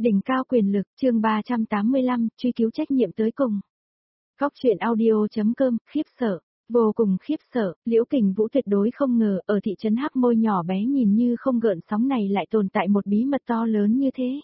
Đỉnh cao quyền lực, chương 385, truy cứu trách nhiệm tới cùng. Góc truyện audio.com, khiếp sợ, vô cùng khiếp sợ, Liễu Kình Vũ tuyệt đối không ngờ ở thị trấn Hắc Môi nhỏ bé nhìn như không gợn sóng này lại tồn tại một bí mật to lớn như thế.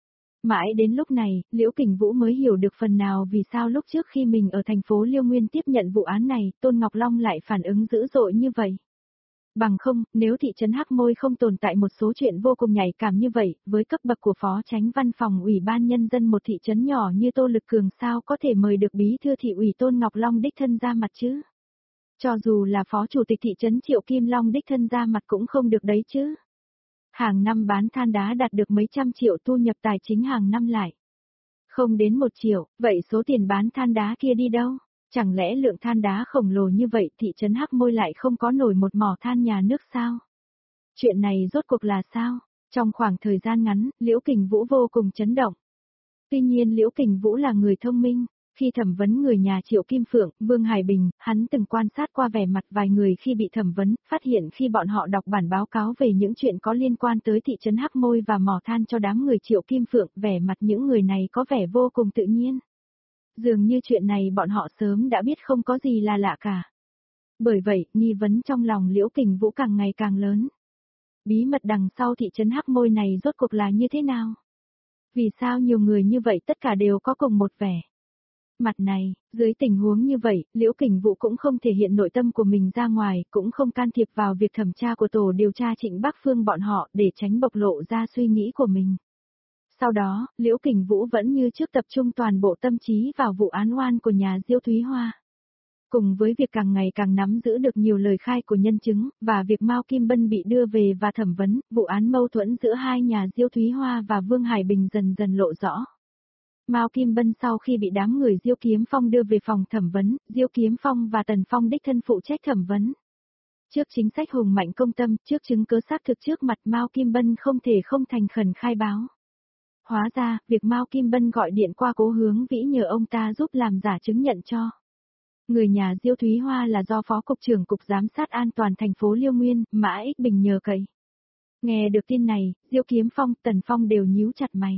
Mãi đến lúc này, Liễu Kình Vũ mới hiểu được phần nào vì sao lúc trước khi mình ở thành phố Liêu Nguyên tiếp nhận vụ án này, Tôn Ngọc Long lại phản ứng dữ dội như vậy. Bằng không, nếu thị trấn Hắc Môi không tồn tại một số chuyện vô cùng nhạy cảm như vậy, với cấp bậc của phó chánh văn phòng Ủy ban Nhân dân một thị trấn nhỏ như Tô Lực Cường sao có thể mời được bí thư thị ủy Tôn Ngọc Long đích thân ra mặt chứ? Cho dù là phó chủ tịch thị trấn Triệu Kim Long đích thân ra mặt cũng không được đấy chứ. Hàng năm bán than đá đạt được mấy trăm triệu thu nhập tài chính hàng năm lại. Không đến 1 triệu, vậy số tiền bán than đá kia đi đâu? Chẳng lẽ lượng than đá khổng lồ như vậy thị trấn Hắc Môi lại không có nổi một mỏ than nhà nước sao? Chuyện này rốt cuộc là sao? Trong khoảng thời gian ngắn, Liễu Kình Vũ vô cùng chấn động. Tuy nhiên Liễu Kình Vũ là người thông minh. Khi thẩm vấn người nhà Triệu Kim Phượng, Vương Hải Bình, hắn từng quan sát qua vẻ mặt vài người khi bị thẩm vấn, phát hiện khi bọn họ đọc bản báo cáo về những chuyện có liên quan tới thị trấn Hắc Môi và mỏ than cho đám người Triệu Kim Phượng, vẻ mặt những người này có vẻ vô cùng tự nhiên. Dường như chuyện này bọn họ sớm đã biết không có gì là lạ cả. Bởi vậy, nghi vấn trong lòng Liễu Kình Vũ càng ngày càng lớn. Bí mật đằng sau thị trấn Hắc Môi này rốt cuộc là như thế nào? Vì sao nhiều người như vậy tất cả đều có cùng một vẻ? Mặt này, dưới tình huống như vậy, Liễu Kình Vũ cũng không thể hiện nội tâm của mình ra ngoài, cũng không can thiệp vào việc thẩm tra của tổ điều tra Trịnh Bắc Phương bọn họ để tránh bộc lộ ra suy nghĩ của mình. Sau đó, Liễu Kình Vũ vẫn như trước tập trung toàn bộ tâm trí vào vụ án oan của nhà Diêu Thúy Hoa. Cùng với việc càng ngày càng nắm giữ được nhiều lời khai của nhân chứng, và việc Mao Kim Bân bị đưa về và thẩm vấn, vụ án mâu thuẫn giữa hai nhà Diêu Thúy Hoa và Vương Hải Bình dần dần lộ rõ. Mao Kim Bân sau khi bị đám người Diêu Kiếm Phong đưa về phòng thẩm vấn, Diêu Kiếm Phong và Tần Phong đích thân phụ trách thẩm vấn. Trước chính sách hùng mạnh công tâm, trước chứng cứ xác thực trước mặt Mao Kim Bân không thể không thành khẩn khai báo. Hóa ra, việc Mao Kim Bân gọi điện qua Cố Hướng Vĩ nhờ ông ta giúp làm giả chứng nhận cho người nhà Diêu Thúy Hoa là do Phó Cục trưởng Cục Giám sát An toàn thành phố Liêu Nguyên, Mã Ích Bình nhờ cậy. Nghe được tin này, Diêu Kiếm Phong, Tần Phong đều nhíu chặt mày.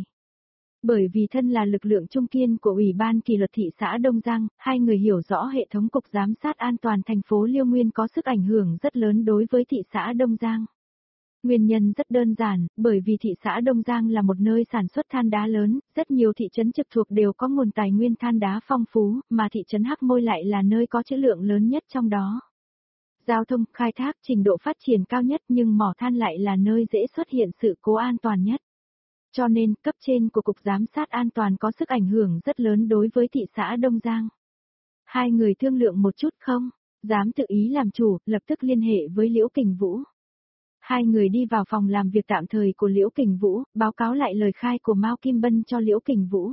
Bởi vì thân là lực lượng trung kiên của Ủy ban kỷ luật thị xã Đông Giang, hai người hiểu rõ hệ thống Cục Giám sát An toàn thành phố Liêu Nguyên có sức ảnh hưởng rất lớn đối với thị xã Đông Giang. Nguyên nhân rất đơn giản, bởi vì thị xã Đông Giang là một nơi sản xuất than đá lớn, rất nhiều thị trấn trực thuộc đều có nguồn tài nguyên than đá phong phú, mà thị trấn Hắc Môi lại là nơi có trữ lượng lớn nhất trong đó. Giao thông, khai thác, trình độ phát triển cao nhất nhưng mỏ than lại là nơi dễ xuất hiện sự cố an toàn nhất. Cho nên, cấp trên của Cục Giám sát An toàn có sức ảnh hưởng rất lớn đối với thị xã Đông Giang. Hai người thương lượng một chút không? Dám tự ý làm chủ, lập tức liên hệ với Liễu Kình Vũ. Hai người đi vào phòng làm việc tạm thời của Liễu Kình Vũ, báo cáo lại lời khai của Mao Kim Bân cho Liễu Kình Vũ.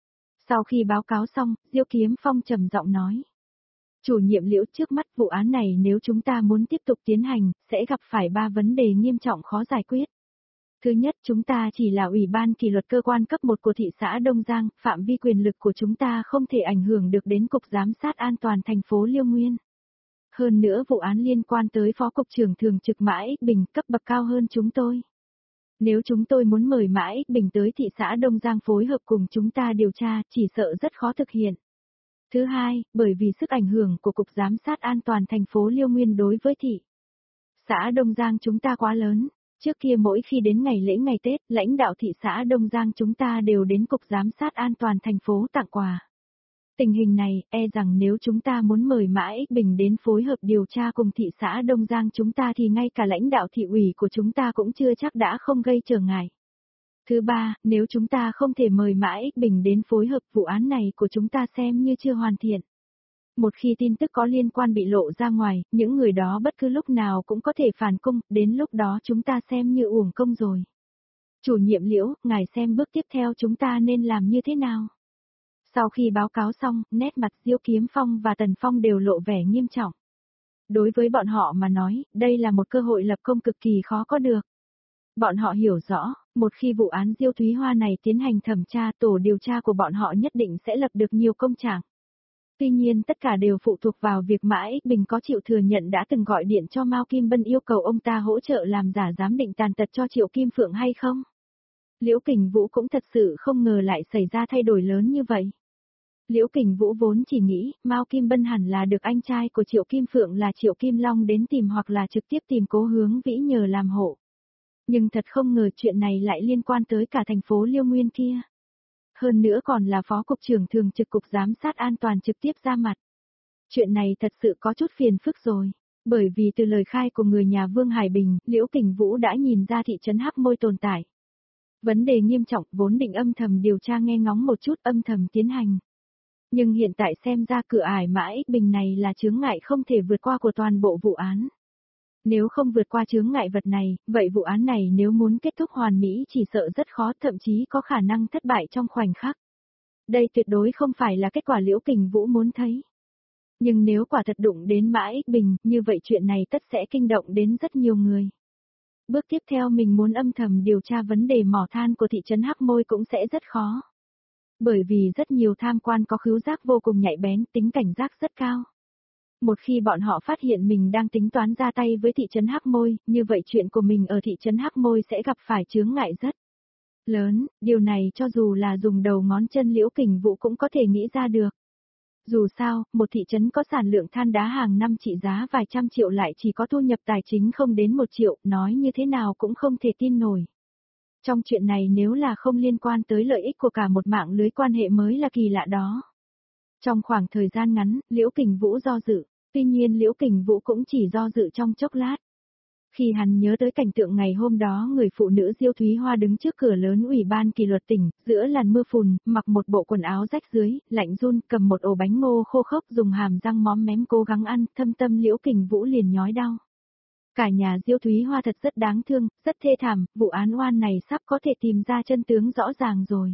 Sau khi báo cáo xong, Diêu Kiếm Phong trầm giọng nói. Chủ nhiệm Liễu, trước mắt vụ án này nếu chúng ta muốn tiếp tục tiến hành, sẽ gặp phải 3 vấn đề nghiêm trọng khó giải quyết. Thứ nhất, chúng ta chỉ là Ủy ban kỷ luật cơ quan cấp 1 của thị xã Đông Giang, phạm vi quyền lực của chúng ta không thể ảnh hưởng được đến Cục Giám sát An toàn thành phố Liêu Nguyên. Hơn nữa vụ án liên quan tới Phó Cục trưởng Thường trực Mã Ích Bình cấp bậc cao hơn chúng tôi. Nếu chúng tôi muốn mời Mã Ích Bình tới thị xã Đông Giang phối hợp cùng chúng ta điều tra, chỉ sợ rất khó thực hiện. Thứ hai, bởi vì sức ảnh hưởng của Cục Giám sát An toàn thành phố Liêu Nguyên đối với thị xã Đông Giang chúng ta quá lớn. Trước kia mỗi khi đến ngày lễ ngày Tết, lãnh đạo thị xã Đông Giang chúng ta đều đến Cục Giám sát An toàn thành phố tặng quà. Tình hình này, e rằng nếu chúng ta muốn mời Mã Ích Bình đến phối hợp điều tra cùng thị xã Đông Giang chúng ta thì ngay cả lãnh đạo thị ủy của chúng ta cũng chưa chắc đã không gây trở ngại. Thứ ba, nếu chúng ta không thể mời Mã Ích Bình đến phối hợp vụ án này của chúng ta xem như chưa hoàn thiện. Một khi tin tức có liên quan bị lộ ra ngoài, những người đó bất cứ lúc nào cũng có thể phản cung, đến lúc đó chúng ta xem như uổng công rồi. Chủ nhiệm Liễu, ngài xem bước tiếp theo chúng ta nên làm như thế nào? Sau khi báo cáo xong, nét mặt Diêu Kiếm Phong và Tần Phong đều lộ vẻ nghiêm trọng. Đối với bọn họ mà nói, đây là một cơ hội lập công cực kỳ khó có được. Bọn họ hiểu rõ, một khi vụ án Diêu Thúy Hoa này tiến hành thẩm tra, tổ điều tra của bọn họ nhất định sẽ lập được nhiều công trạng. Tuy nhiên tất cả đều phụ thuộc vào việc Mã Ích Bình có chịu thừa nhận đã từng gọi điện cho Mao Kim Bân yêu cầu ông ta hỗ trợ làm giả giám định tàn tật cho Triệu Kim Phượng hay không. Liễu Kình Vũ cũng thật sự không ngờ lại xảy ra thay đổi lớn như vậy. Liễu Kình Vũ vốn chỉ nghĩ, Mao Kim Bân hẳn là được anh trai của Triệu Kim Phượng là Triệu Kim Long đến tìm hoặc là trực tiếp tìm Cố Hướng Vĩ nhờ làm hộ. Nhưng thật không ngờ chuyện này lại liên quan tới cả thành phố Liêu Nguyên kia. Hơn nữa còn là Phó Cục trưởng Thường trực Cục Giám sát An toàn trực tiếp ra mặt. Chuyện này thật sự có chút phiền phức rồi. Bởi vì từ lời khai của người nhà Vương Hải Bình, Liễu Kình Vũ đã nhìn ra thị trấn Hắc Môi tồn tại. Vấn đề nghiêm trọng vốn định âm thầm điều tra nghe ngóng một chút âm thầm tiến hành. Nhưng hiện tại xem ra cửa ải Mã Ích Bình này là chướng ngại không thể vượt qua của toàn bộ vụ án. Nếu không vượt qua chướng ngại vật này, vậy vụ án này nếu muốn kết thúc hoàn mỹ chỉ sợ rất khó, thậm chí có khả năng thất bại trong khoảnh khắc. Đây tuyệt đối không phải là kết quả Liễu Kình Vũ muốn thấy. Nhưng nếu quả thật đụng đến Mã Ích Bình, như vậy chuyện này tất sẽ kinh động đến rất nhiều người. Bước tiếp theo mình muốn âm thầm điều tra vấn đề mỏ than của thị trấn Hắc Môi cũng sẽ rất khó. Bởi vì rất nhiều tham quan có khứu giác vô cùng nhạy bén, tính cảnh giác rất cao. Một khi bọn họ phát hiện mình đang tính toán ra tay với thị trấn Hắc Môi, như vậy chuyện của mình ở thị trấn Hắc Môi sẽ gặp phải chướng ngại rất lớn, điều này cho dù là dùng đầu ngón chân Liễu Kình Vũ cũng có thể nghĩ ra được. Dù sao, một thị trấn có sản lượng than đá hàng năm trị giá vài trăm triệu lại chỉ có thu nhập tài chính không đến 1 triệu, nói như thế nào cũng không thể tin nổi. Trong chuyện này nếu là không liên quan tới lợi ích của cả một mạng lưới quan hệ mới là kỳ lạ đó. Trong khoảng thời gian ngắn, Liễu Kình Vũ do dự, tuy nhiên Liễu Kình Vũ cũng chỉ do dự trong chốc lát. Khi hắn nhớ tới cảnh tượng ngày hôm đó người phụ nữ Diêu Thúy Hoa đứng trước cửa lớn Ủy ban kỷ luật tỉnh, giữa làn mưa phùn, mặc một bộ quần áo rách dưới, lạnh run, cầm một ổ bánh ngô khô khốc dùng hàm răng móm mém cố gắng ăn, thâm tâm Liễu Kình Vũ liền nhói đau. Cả nhà Diêu Thúy Hoa thật rất đáng thương, rất thê thảm, vụ án oan này sắp có thể tìm ra chân tướng rõ ràng rồi.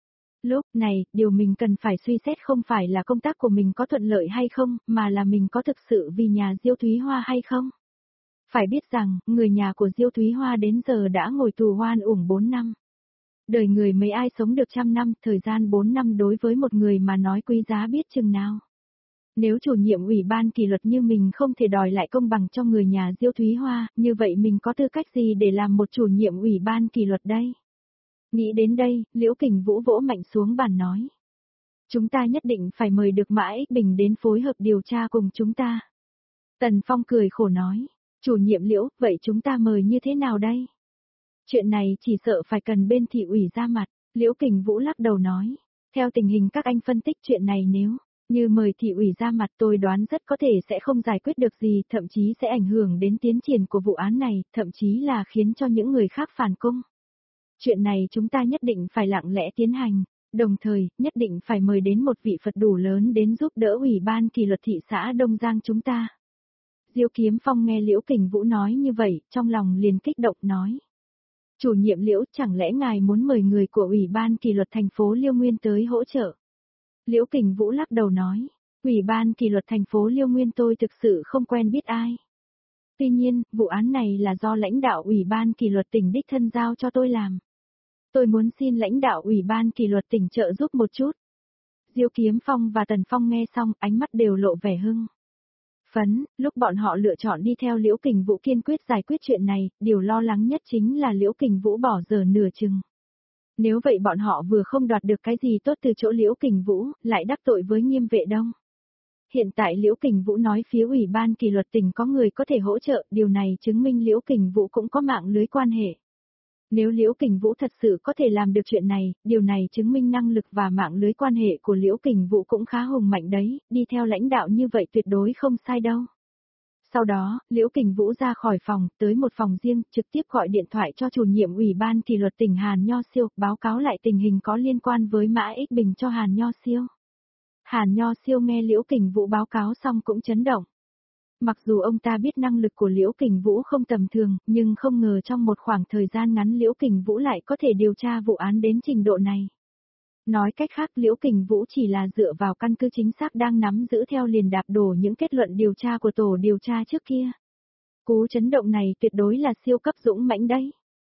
Lúc này, điều mình cần phải suy xét không phải là công tác của mình có thuận lợi hay không, mà là mình có thực sự vì nhà Diêu Thúy Hoa hay không. Phải biết rằng, người nhà của Diêu Thúy Hoa đến giờ đã ngồi tù oan uổng 4 năm. Đời người mấy ai sống được 100 năm, thời gian 4 năm đối với một người mà nói quý giá biết chừng nào. Nếu chủ nhiệm ủy ban kỷ luật như mình không thể đòi lại công bằng cho người nhà Diêu Thúy Hoa, như vậy mình có tư cách gì để làm một chủ nhiệm ủy ban kỷ luật đây? Nghĩ đến đây, Liễu Kình Vũ vỗ mạnh xuống bàn nói. Chúng ta nhất định phải mời được Mã Ích Bình đến phối hợp điều tra cùng chúng ta. Tần Phong cười khổ nói. Chủ nhiệm Liễu, vậy chúng ta mời như thế nào đây? Chuyện này chỉ sợ phải cần bên thị ủy ra mặt, Liễu Kình Vũ lắc đầu nói. Theo tình hình các anh phân tích chuyện này nếu như mời thị ủy ra mặt tôi đoán rất có thể sẽ không giải quyết được gì, thậm chí sẽ ảnh hưởng đến tiến triển của vụ án này, thậm chí là khiến cho những người khác phản công. Chuyện này chúng ta nhất định phải lặng lẽ tiến hành, đồng thời, nhất định phải mời đến một vị Phật đủ lớn đến giúp đỡ ủy ban kỷ luật thị xã Đông Giang chúng ta. Diêu Kiếm Phong nghe Liễu Kình Vũ nói như vậy, trong lòng liền kích động nói. Chủ nhiệm Liễu, chẳng lẽ ngài muốn mời người của Ủy ban kỷ luật thành phố Liêu Nguyên tới hỗ trợ? Liễu Kình Vũ lắc đầu nói, Ủy ban kỷ luật thành phố Liêu Nguyên tôi thực sự không quen biết ai. Tuy nhiên, vụ án này là do lãnh đạo Ủy ban kỷ luật tỉnh đích thân giao cho tôi làm. Tôi muốn xin lãnh đạo Ủy ban kỷ luật tỉnh trợ giúp một chút. Diêu Kiếm Phong và Tần Phong nghe xong, ánh mắt đều lộ vẻ hưng phấn, lúc bọn họ lựa chọn đi theo Liễu Kình Vũ kiên quyết giải quyết chuyện này, điều lo lắng nhất chính là Liễu Kình Vũ bỏ dở nửa chừng. Nếu vậy bọn họ vừa không đoạt được cái gì tốt từ chỗ Liễu Kình Vũ, lại đắc tội với Nghiêm Vệ Đông. Hiện tại Liễu Kình Vũ nói phía Ủy ban kỷ luật tỉnh có người có thể hỗ trợ, điều này chứng minh Liễu Kình Vũ cũng có mạng lưới quan hệ. Nếu Liễu Kình Vũ thật sự có thể làm được chuyện này, điều này chứng minh năng lực và mạng lưới quan hệ của Liễu Kình Vũ cũng khá hùng mạnh đấy, đi theo lãnh đạo như vậy tuyệt đối không sai đâu. Sau đó, Liễu Kình Vũ ra khỏi phòng, tới một phòng riêng, trực tiếp gọi điện thoại cho chủ nhiệm Ủy ban kỷ luật tỉnh Hàn Nho Siêu, báo cáo lại tình hình có liên quan với Mã Ích Bình cho Hàn Nho Siêu. Hàn Nho Siêu nghe Liễu Kình Vũ báo cáo xong cũng chấn động. Mặc dù ông ta biết năng lực của Liễu Kình Vũ không tầm thường, nhưng không ngờ trong một khoảng thời gian ngắn Liễu Kình Vũ lại có thể điều tra vụ án đến trình độ này. Nói cách khác Liễu Kình Vũ chỉ là dựa vào căn cứ chính xác đang nắm giữ theo liền đạp đổ những kết luận điều tra của tổ điều tra trước kia. Cú chấn động này tuyệt đối là siêu cấp dũng mãnh đấy.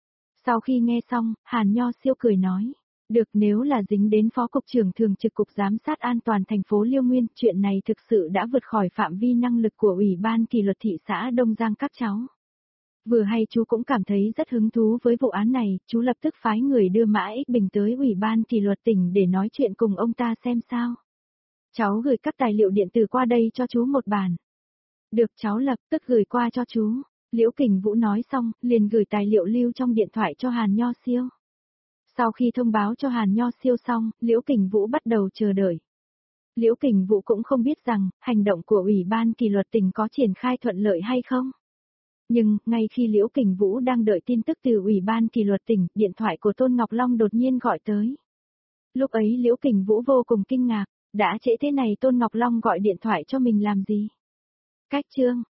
Sau khi nghe xong, Hàn Nho Siêu cười nói. Được, nếu là dính đến Phó Cục trưởng Thường trực Cục Giám sát An toàn thành phố Liêu Nguyên, chuyện này thực sự đã vượt khỏi phạm vi năng lực của Ủy ban kỷ luật thị xã Đông Giang các cháu. Vừa hay chú cũng cảm thấy rất hứng thú với vụ án này, chú lập tức phái người đưa Mã Ích Bình tới Ủy ban kỷ luật tỉnh để nói chuyện cùng ông ta xem sao. Cháu gửi các tài liệu điện tử qua đây cho chú một bản. Được, cháu lập tức gửi qua cho chú. Liễu Kình Vũ nói xong, liền gửi tài liệu lưu trong điện thoại cho Hàn Nho Siêu. Sau khi thông báo cho Hàn Nho Siêu xong, Liễu Kình Vũ bắt đầu chờ đợi. Liễu Kình Vũ cũng không biết rằng, hành động của Ủy ban kỷ luật tỉnh có triển khai thuận lợi hay không. Nhưng, ngay khi Liễu Kình Vũ đang đợi tin tức từ Ủy ban kỷ luật tỉnh, điện thoại của Tôn Ngọc Long đột nhiên gọi tới. Lúc ấy Liễu Kình Vũ vô cùng kinh ngạc, đã trễ thế này Tôn Ngọc Long gọi điện thoại cho mình làm gì? Cách chương